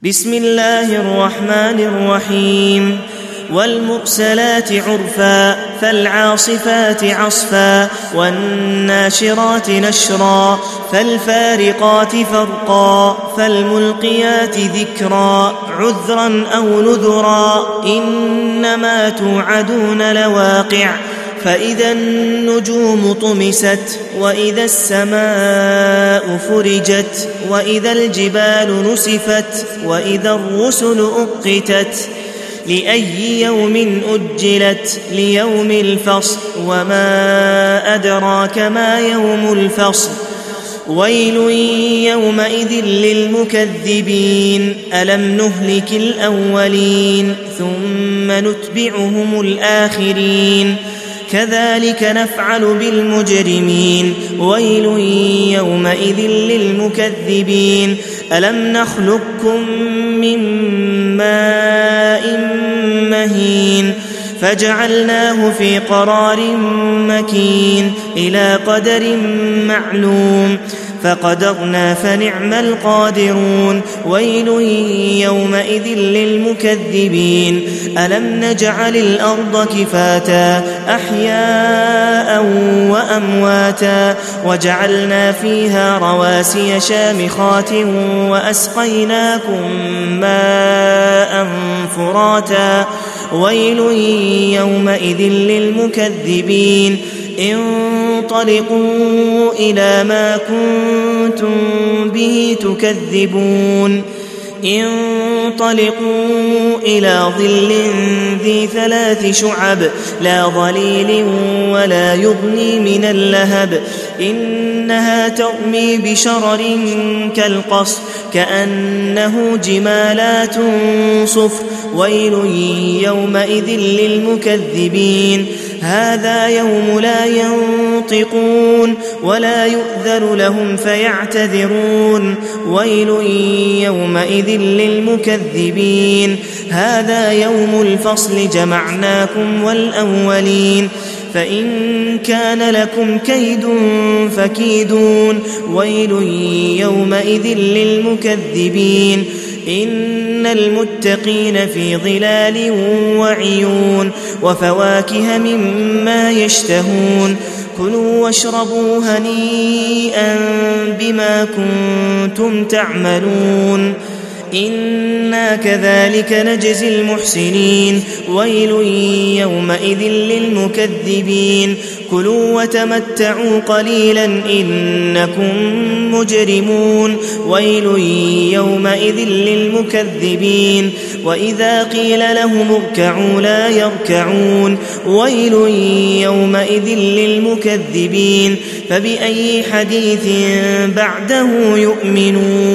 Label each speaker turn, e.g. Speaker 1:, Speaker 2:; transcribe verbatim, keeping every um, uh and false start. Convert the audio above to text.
Speaker 1: بسم الله الرحمن الرحيم والمرسلات عرفا فالعاصفات عصفا والناشرات نشرا فالفارقات فرقا فالملقيات ذكرا عذرا أو نذرا إنما توعدون لواقع فإذا النجوم طمست وإذا السماء فرجت وإذا الجبال نسفت وإذا الرسل أقتت لأي يوم أجلت ليوم الفصل وما أدراك ما يوم الفصل ويل يومئذ للمكذبين ألم نهلك الأولين ثم نتبعهم الآخرين كذلك نفعل بالمجرمين ويل يومئذ للمكذبين ألم نخلقكم من ماء مهين فجعلناه في قرار مكين إلى قدر معلوم فقدرنا فنعم القادرون ويل يومئذ للمكذبين ألم نجعل الأرض كفاتا أحياء وأمواتا وجعلنا فيها رواسي شامخات وأسقيناكم ماء فراتا ويل يومئذ للمكذبين انطلقوا إلى ما كنتم به تكذبون انطلقوا إلى ظل ذي ثلاث شعب لا ظليل ولا يغني من اللهب إنها ترمي بشرر كالقصر كأنه جمالات صفر ويل يومئذ للمكذبين هذا يوم لا ينطقون ولا يؤذن لهم فيعتذرون ويل يومئذ للمكذبين هذا يوم الفصل جمعناكم والأولين فإن كان لكم كيد فكيدون ويل يومئذ للمكذبين إن المتقين في ظلال وعيون وفواكه مما يشتهون كلوا واشربوا هنيئا بما كنتم تعملون إنا كذلك نجزي المحسنين ويل يومئذ للمكذبين كلوا وتمتعوا قليلا إنكم مجرمون ويل يومئذ للمكذبين وإذا قيل لهم اركعوا لا يركعون ويل يومئذ للمكذبين فبأي حديث بعده يؤمنون